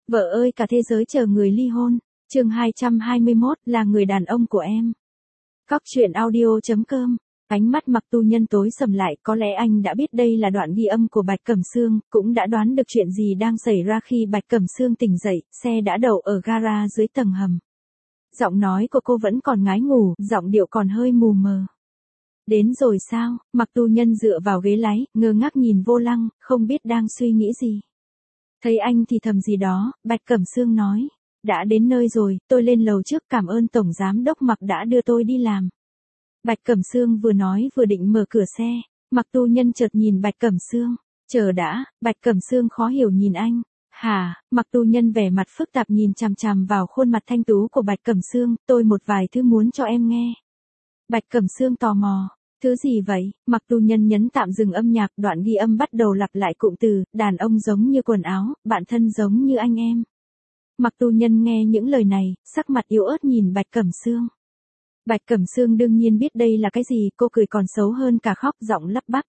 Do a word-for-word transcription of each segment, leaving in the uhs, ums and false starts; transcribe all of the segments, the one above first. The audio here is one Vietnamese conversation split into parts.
Vợ ơi cả thế giới chờ người ly hôn. Chương hai trăm hai mươi mốt là người đàn ông của em. Cóc truyện audio chấm com. Ánh mắt Mặc Tu Nhân tối sầm lại, có lẽ anh đã biết đây là đoạn ghi âm của Bạch Cẩm Sương, cũng đã đoán được chuyện gì đang xảy ra khi Bạch Cẩm Sương tỉnh dậy, xe đã đậu ở gara dưới tầng hầm. Giọng nói của cô vẫn còn ngái ngủ, giọng điệu còn hơi mù mờ. Đến rồi sao? Mặc Tu Nhân dựa vào ghế lái, ngơ ngác nhìn vô lăng, không biết đang suy nghĩ gì. Thấy anh thì thầm gì đó, Bạch Cẩm Sương nói. Đã đến nơi rồi, tôi lên lầu trước, cảm ơn Tổng Giám Đốc Mặc đã đưa tôi đi làm. Bạch Cẩm Sương vừa nói vừa định mở cửa xe. Mặc Tu Nhân chợt nhìn Bạch Cẩm Sương. Chờ đã, Bạch Cẩm Sương khó hiểu nhìn anh. Hả? Mặc Tu Nhân vẻ mặt phức tạp nhìn chằm chằm vào khuôn mặt thanh tú của Bạch Cẩm Sương. Tôi một vài thứ muốn cho em nghe. Bạch Cẩm Sương tò mò. Thứ gì vậy? Mặc Tu Nhân nhấn tạm dừng âm nhạc, đoạn ghi âm bắt đầu lặp lại cụm từ, đàn ông giống như quần áo, bạn thân giống như anh em. Mặc Tu Nhân nghe những lời này, sắc mặt yếu ớt nhìn Bạch Cẩm Sương. Bạch Cẩm Sương đương nhiên biết đây là cái gì, cô cười còn xấu hơn cả khóc, giọng lắp bắp.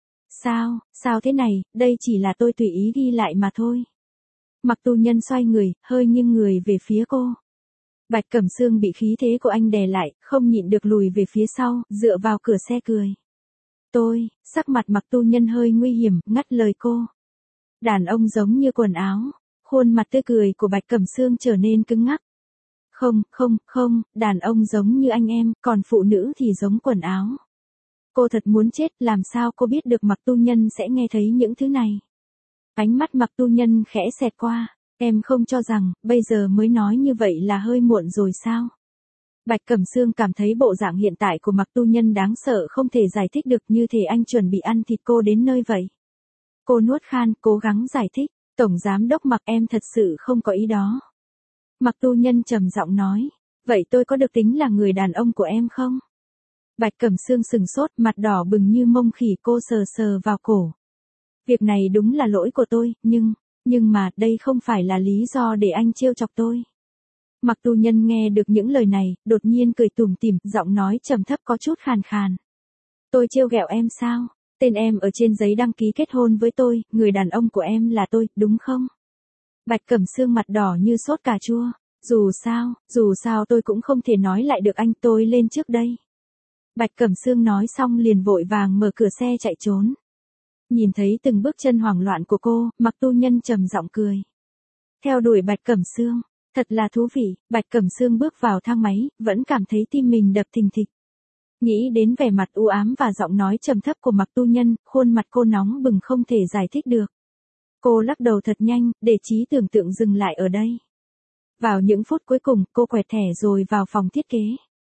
Sao, sao thế này, đây chỉ là tôi tùy ý ghi lại mà thôi. Mặc Tu Nhân xoay người, hơi nghiêng người về phía cô. Bạch Cẩm Sương bị khí thế của anh đè lại, không nhịn được lùi về phía sau, dựa vào cửa xe cười. Tôi, sắc mặt Mặc Tu Nhân hơi nguy hiểm, ngắt lời cô. Đàn ông giống như quần áo. Khuôn mặt tươi cười của Bạch Cẩm Sương trở nên cứng ngắc. Không, không, không, đàn ông giống như anh em, còn phụ nữ thì giống quần áo. Cô thật muốn chết, làm sao cô biết được Mặc Tu Nhân sẽ nghe thấy những thứ này. Ánh mắt Mặc Tu Nhân khẽ xẹt qua. Em không cho rằng, bây giờ mới nói như vậy là hơi muộn rồi sao? Bạch Cẩm Sương cảm thấy bộ dạng hiện tại của Mặc Tu Nhân đáng sợ, không thể giải thích được, như thể anh chuẩn bị ăn thịt cô đến nơi vậy. Cô nuốt khan, cố gắng giải thích. Tổng Giám Đốc Mặc, em thật sự không có ý đó. Mặc Tu Nhân trầm giọng nói. Vậy tôi có được tính là người đàn ông của em không? Bạch Cẩm Sương sừng sốt, mặt đỏ bừng như mông khỉ, cô sờ sờ vào cổ. Việc này đúng là lỗi của tôi, nhưng... Nhưng mà, đây không phải là lý do để anh trêu chọc tôi. Mặc Tu Nhân nghe được những lời này, đột nhiên cười tủm tỉm, giọng nói trầm thấp có chút khàn khàn. Tôi trêu ghẹo em sao? Tên em ở trên giấy đăng ký kết hôn với tôi, người đàn ông của em là tôi, đúng không? Bạch Cẩm Sương mặt đỏ như sốt cà chua. Dù sao, dù sao tôi cũng không thể nói lại được anh, tôi lên trước đây. Bạch Cẩm Sương nói xong liền vội vàng mở cửa xe chạy trốn. Nhìn thấy từng bước chân hoảng loạn của cô, Mặc Tu Nhân trầm giọng cười. Theo đuổi Bạch Cẩm Sương, thật là thú vị. Bạch Cẩm Sương bước vào thang máy, vẫn cảm thấy tim mình đập thình thịch. Nghĩ đến vẻ mặt u ám và giọng nói trầm thấp của Mặc Tu Nhân, khuôn mặt cô nóng bừng không thể giải thích được. Cô lắc đầu thật nhanh, để trí tưởng tượng dừng lại ở đây. Vào những phút cuối cùng, cô quẹt thẻ rồi vào phòng thiết kế.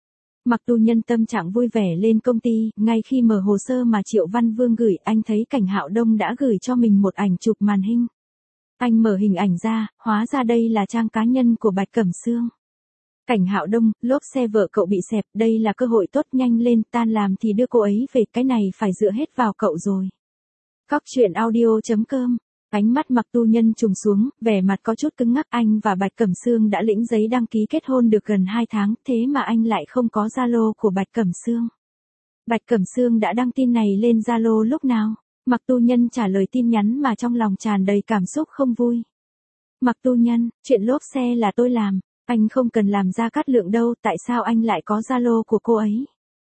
Mặc Tu Nhân tâm trạng vui vẻ lên công ty, ngay khi mở hồ sơ mà Triệu Văn Vương gửi, anh thấy Cảnh Hạo Đông đã gửi cho mình một ảnh chụp màn hình. Anh mở hình ảnh ra, hóa ra đây là trang cá nhân của Bạch Cẩm Sương. Cảnh Hạo Đông, lốp xe vợ cậu bị xẹp, đây là cơ hội tốt, nhanh lên, tan làm thì đưa cô ấy về, cái này phải dựa hết vào cậu rồi. Cóc truyện audio chấm com. Ánh mắt Mặc Tu Nhân trùng xuống, vẻ mặt có chút cứng ngắc, anh và Bạch Cẩm Sương đã lĩnh giấy đăng ký kết hôn được gần hai tháng, thế mà anh lại không có Zalo của Bạch Cẩm Sương. Bạch Cẩm Sương đã đăng tin này lên Zalo lúc nào? Mặc Tu Nhân trả lời tin nhắn mà trong lòng tràn đầy cảm xúc không vui. Mặc Tu Nhân, chuyện lốp xe là tôi làm, anh không cần làm Gia Cát Lượng đâu, tại sao anh lại có Zalo của cô ấy?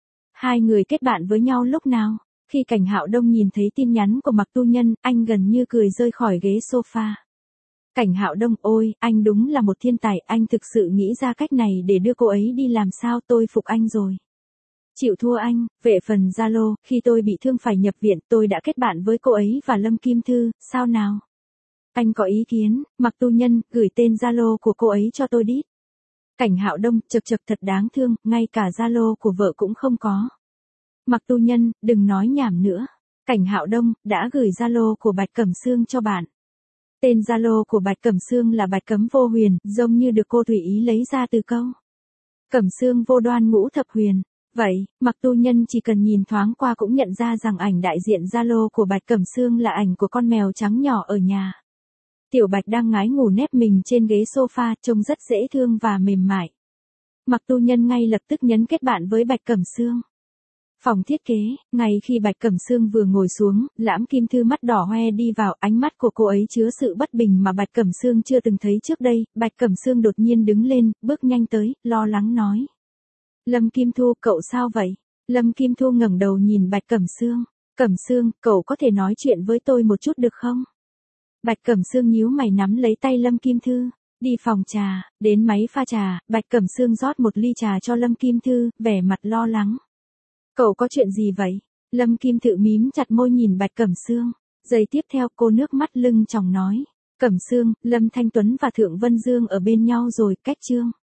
Hai người kết bạn với nhau lúc nào? Khi Cảnh Hạo Đông nhìn thấy tin nhắn của Mặc Tu Nhân, anh gần như cười rơi khỏi ghế sofa. Cảnh Hạo Đông, ôi, anh đúng là một thiên tài, anh thực sự nghĩ ra cách này để đưa cô ấy đi làm sao, tôi phục anh rồi. Chịu thua anh. Về phần Zalo, khi tôi bị thương phải nhập viện, tôi đã kết bạn với cô ấy và Lâm Kim Thư, sao nào? Anh có ý kiến? Mặc Tu Nhân, gửi tên Zalo của cô ấy cho tôi đi. Cảnh Hạo Đông, chật chật thật đáng thương, ngay cả Zalo của vợ cũng không có. Mặc Tu Nhân, đừng nói nhảm nữa. Cảnh Hạo Đông, đã gửi Zalo của Bạch Cẩm Sương cho bạn. Tên Zalo của Bạch Cẩm Sương là Bạch Cấm Vô Huyền, giống như được cô tùy ý lấy ra từ câu Cẩm Sương vô đoan ngũ thập huyền. Vậy, Mặc Tu Nhân chỉ cần nhìn thoáng qua cũng nhận ra rằng ảnh đại diện Zalo của Bạch Cẩm Sương là ảnh của con mèo trắng nhỏ ở nhà. Tiểu Bạch đang ngái ngủ nép mình trên ghế sofa, trông rất dễ thương và mềm mại. Mặc Tu Nhân ngay lập tức nhấn kết bạn với Bạch Cẩm Sương. Phòng thiết kế, ngay khi Bạch Cẩm Sương vừa ngồi xuống, Lãm Kim Thư mắt đỏ hoe đi vào, ánh mắt của cô ấy chứa sự bất bình mà Bạch Cẩm Sương chưa từng thấy trước đây. Bạch Cẩm Sương đột nhiên đứng lên, bước nhanh tới, lo lắng nói. Lâm Kim Thu, cậu sao vậy? Lâm Kim Thu ngẩng đầu nhìn Bạch Cẩm Sương. Cẩm Sương, cậu có thể nói chuyện với tôi một chút được không? Bạch Cẩm Sương nhíu mày nắm lấy tay Lâm Kim Thư. Đi phòng trà, đến máy pha trà, Bạch Cẩm Sương rót một ly trà cho Lâm Kim Thư, vẻ mặt lo lắng. Cậu có chuyện gì vậy? Lâm Kim Thư mím chặt môi nhìn Bạch Cẩm Sương. Giây tiếp theo cô nước mắt lưng tròng nói. Cẩm Sương, Lâm Thanh Tuấn và Thượng Vân Dương ở bên nhau rồi, cách chương.